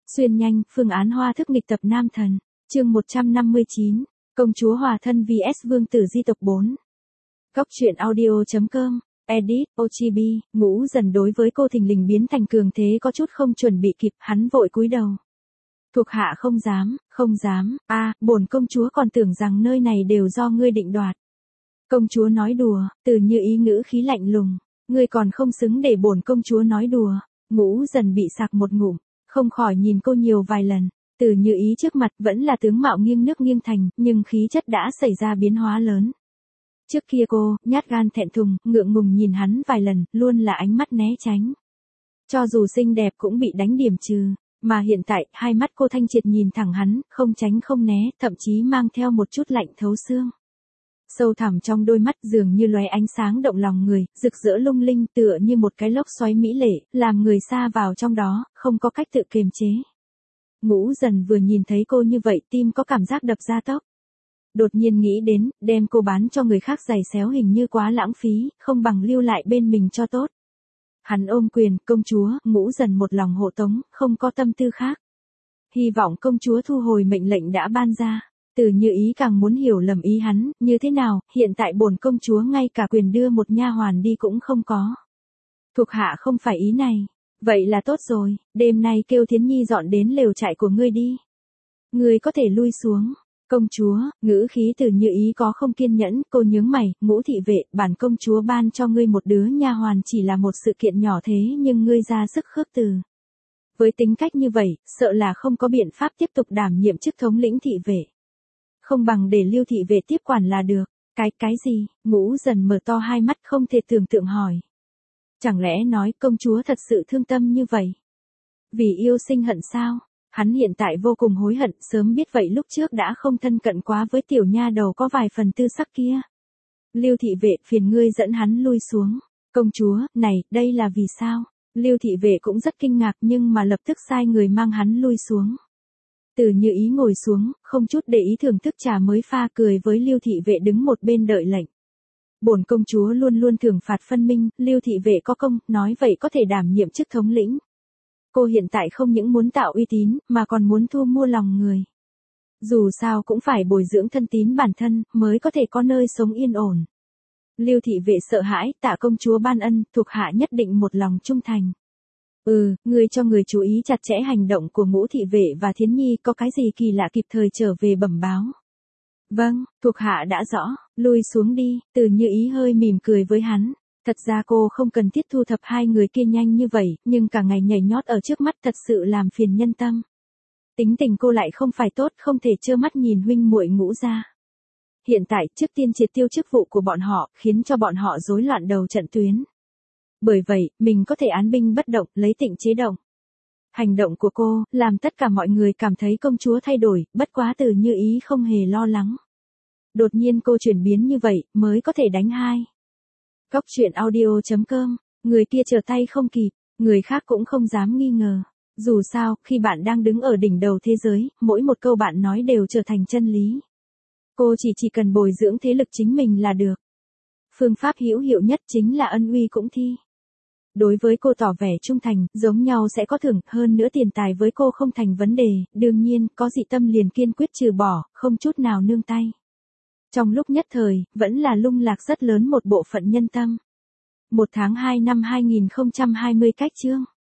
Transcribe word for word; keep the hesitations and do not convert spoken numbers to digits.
Xuyên nhanh, phương án hoa thức nghịch tập nam thần. Chương một trăm năm mươi chín, công chúa hòa thân vs vương tử di tộc bốn. Góc truyện audio chấm com, edit, ô giê bê, Ngũ Dần đối với cô thình lình biến thành cường thế có chút không chuẩn bị kịp, hắn vội cúi đầu. Thuộc hạ không dám, không dám, a, à, bổn công chúa còn tưởng rằng nơi này đều do ngươi định đoạt. Công chúa nói đùa, Từ Như Ý ngữ khí lạnh lùng, ngươi còn không xứng để bổn công chúa nói đùa. Ngũ Dần bị sặc một ngụm, không khỏi nhìn cô nhiều vài lần. Từ Như Ý trước mặt vẫn là tướng mạo nghiêng nước nghiêng thành, nhưng khí chất đã xảy ra biến hóa lớn. Trước kia cô, nhát gan thẹn thùng, ngượng ngùng nhìn hắn vài lần, luôn là ánh mắt né tránh. Cho dù xinh đẹp cũng bị đánh điểm trừ, mà hiện tại, hai mắt cô thanh triệt nhìn thẳng hắn, không tránh không né, thậm chí mang theo một chút lạnh thấu xương. Sâu thẳm trong đôi mắt dường như lóe ánh sáng động lòng người, rực rỡ lung linh tựa như một cái lốc xoáy mỹ lệ, làm người xa vào trong đó, không có cách tự kiềm chế. Ngũ Dần vừa nhìn thấy cô như vậy tim có cảm giác đập ra tốc. Đột nhiên nghĩ đến, đem cô bán cho người khác giày xéo hình như quá lãng phí, không bằng lưu lại bên mình cho tốt. Hắn ôm quyền, công chúa, Ngũ Dần một lòng hộ tống, không có tâm tư khác. Hy vọng công chúa thu hồi mệnh lệnh đã ban ra. Từ Như Ý càng muốn hiểu lầm ý hắn, như thế nào, hiện tại bổn công chúa ngay cả quyền đưa một nha hoàn đi cũng không có. Thuộc hạ không phải ý này. Vậy là tốt rồi, đêm nay kêu Thiến Nhi dọn đến lều trại của ngươi đi. Ngươi có thể lui xuống. Công chúa, ngữ khí Từ Như Ý có không kiên nhẫn, cô nhướng mày, Ngũ thị vệ, bản công chúa ban cho ngươi một đứa nha hoàn chỉ là một sự kiện nhỏ thế nhưng ngươi ra sức khước từ. Với tính cách như vậy, sợ là không có biện pháp tiếp tục đảm nhiệm chức thống lĩnh thị vệ. Không bằng để Lưu thị vệ tiếp quản là được. Cái, cái gì? Ngũ Dần mở to hai mắt không thể tưởng tượng hỏi. Chẳng lẽ nói công chúa thật sự thương tâm như vậy? Vì yêu sinh hận sao? Hắn hiện tại vô cùng hối hận, sớm biết vậy lúc trước đã không thân cận quá với tiểu nha đầu có vài phần tư sắc kia. Lưu thị vệ, phiền ngươi dẫn hắn lui xuống. Công chúa, này, đây là vì sao? Lưu thị vệ cũng rất kinh ngạc nhưng mà lập tức sai người mang hắn lui xuống. Từ Như Ý ngồi xuống, không chút để ý thưởng thức trà mới pha, cười với Lưu thị vệ đứng một bên đợi lệnh. Bổn công chúa luôn luôn thưởng phạt phân minh, Lưu thị vệ có công, nói vậy có thể đảm nhiệm chức thống lĩnh. Cô hiện tại không những muốn tạo uy tín, mà còn muốn thu mua lòng người. Dù sao cũng phải bồi dưỡng thân tín bản thân, mới có thể có nơi sống yên ổn. Lưu thị vệ sợ hãi, tạ công chúa ban ân, thuộc hạ nhất định một lòng trung thành. Ừ, người cho người chú ý chặt chẽ hành động của Ngũ thị vệ và Thiến Nhi, có cái gì kỳ lạ kịp thời trở về bẩm báo. Vâng, thuộc hạ đã rõ, lui xuống đi. Từ Như Ý hơi mỉm cười với hắn. Thật ra cô không cần thiết thu thập hai người kia nhanh như vậy, nhưng cả ngày nhảy nhót ở trước mắt thật sự làm phiền nhân tâm. Tính tình cô lại không phải tốt, không thể trơ mắt nhìn huynh muội Ngũ gia. Hiện tại, trước tiên triệt tiêu chức vụ của bọn họ, khiến cho bọn họ rối loạn đầu trận tuyến. Bởi vậy, mình có thể án binh bất động, lấy tịnh chế động. Hành động của cô, làm tất cả mọi người cảm thấy công chúa thay đổi, bất quá Từ Như Ý không hề lo lắng. Đột nhiên cô chuyển biến như vậy, mới có thể đánh hai. Góc truyện audio chấm com, người kia trở tay không kịp, người khác cũng không dám nghi ngờ. Dù sao, khi bạn đang đứng ở đỉnh đầu thế giới, mỗi một câu bạn nói đều trở thành chân lý. Cô chỉ chỉ cần bồi dưỡng thế lực chính mình là được. Phương pháp hữu hiệu nhất chính là ân uy cũng thi. Đối với cô tỏ vẻ trung thành, giống nhau sẽ có thưởng, hơn nữa tiền tài với cô không thành vấn đề, đương nhiên, có dị tâm liền kiên quyết trừ bỏ, không chút nào nương tay. Trong lúc nhất thời, vẫn là lung lạc rất lớn một bộ phận nhân tâm. Một tháng hai năm hai nghìn không trăm hai mươi cách chương.